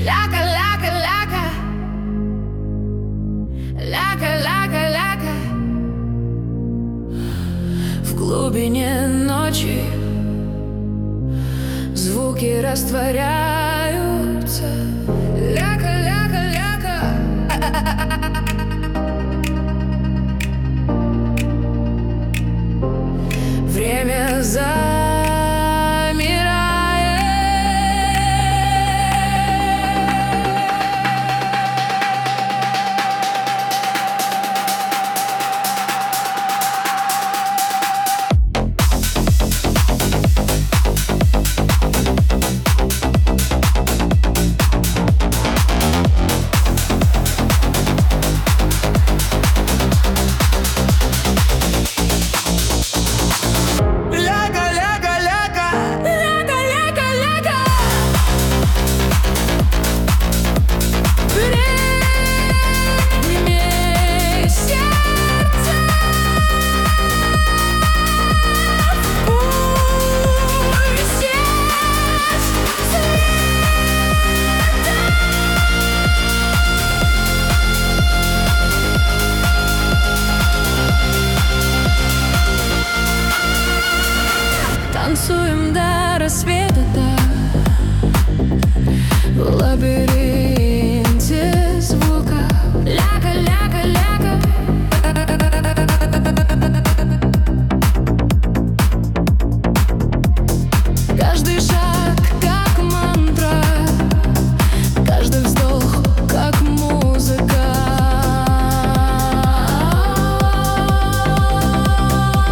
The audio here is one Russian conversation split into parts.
Ляка, ляка, ляка. Ляка, ляка, ляка. В глубине ночи звуки растворяются. Ляка, ляка, ляка. Время танцуем до рассвета, да, в лабиринте звука. Ляка, ляка, ляка. Каждый шаг как мантра, каждый вздох как музыка.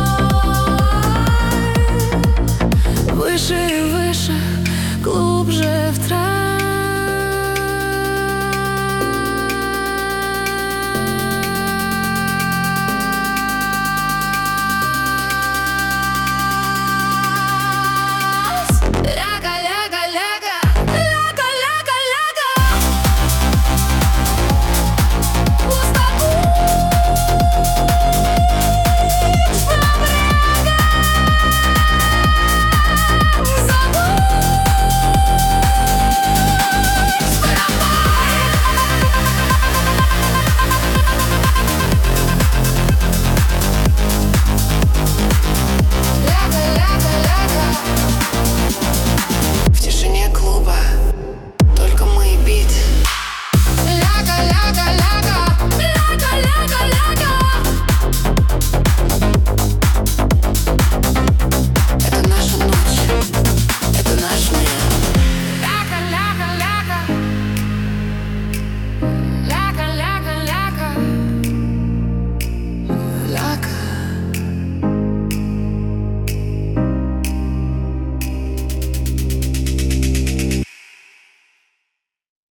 Выше и выше, глубже